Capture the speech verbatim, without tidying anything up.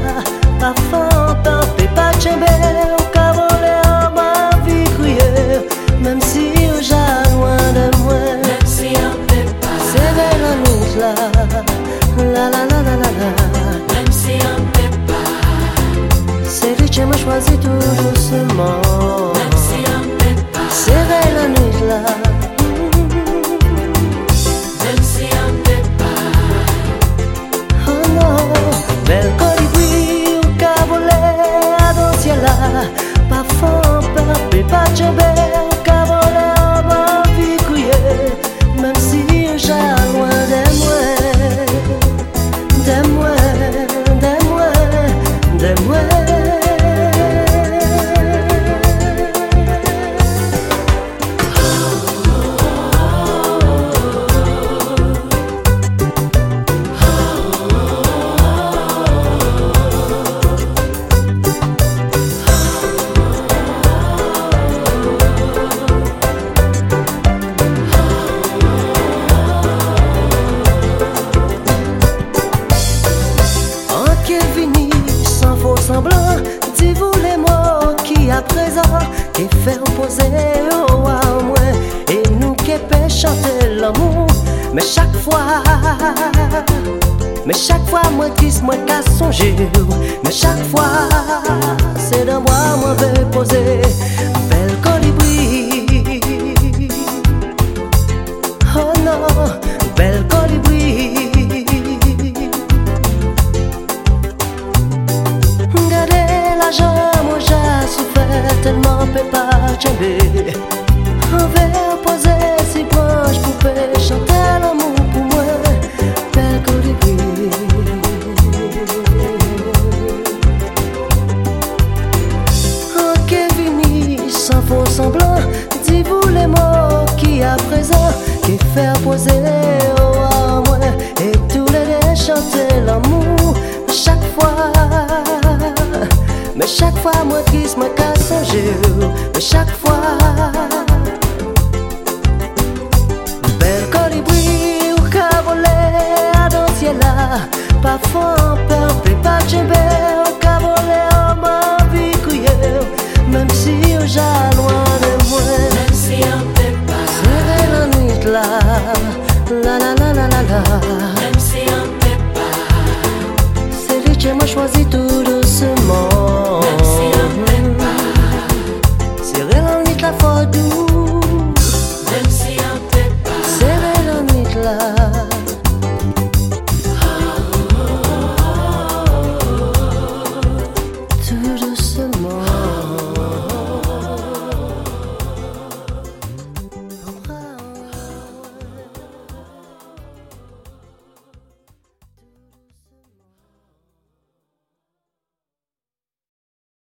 pas fan, pas pas tchembe, ou cavole en ma vie crier, même si au ja loin de moi, même si on peut pas, c'est vers la nuit là, la la la la la la, même si on peut pas, c'est lui qui m'a choisi tout doucement, même si on peut pas, c'est vers la nuit là. même si on peut pas, Oh non, bel colibri ou cavole dans ciel là, pas fan, pas pas tchembe, ou cavole en ma vie crier, même si j'ai loin de moi, de moi, de moi, de moi. Semblant, dis-vous les mots qui à présent qui fait opposer au à moi et nous qui peut chanter l'amour, mais chaque fois, mais chaque fois moi kiss moi qu'à songer, mais chaque fois c'est dans moi moi vais poser belle colibri, oh non, belle colibri. Tellement peut pas tomber. On va poser si proche pour faire chanter l'amour pour moi, belle colibri. Ok, vini sans faux semblant, dis-vous les mots qui à présent qui fait poser oh, à moi et tous les deux chanter l'amour chaque fois. Mais chaque fois moi kiss moi casse un jour, mais chaque fois belle colibri ou cavole dans ciel là, pas fan, pas pas tchembe, ou cavole en ma vie crier, même si au ja loin de moi, même si on peut pas, c'est la nuit là, la la la la la la.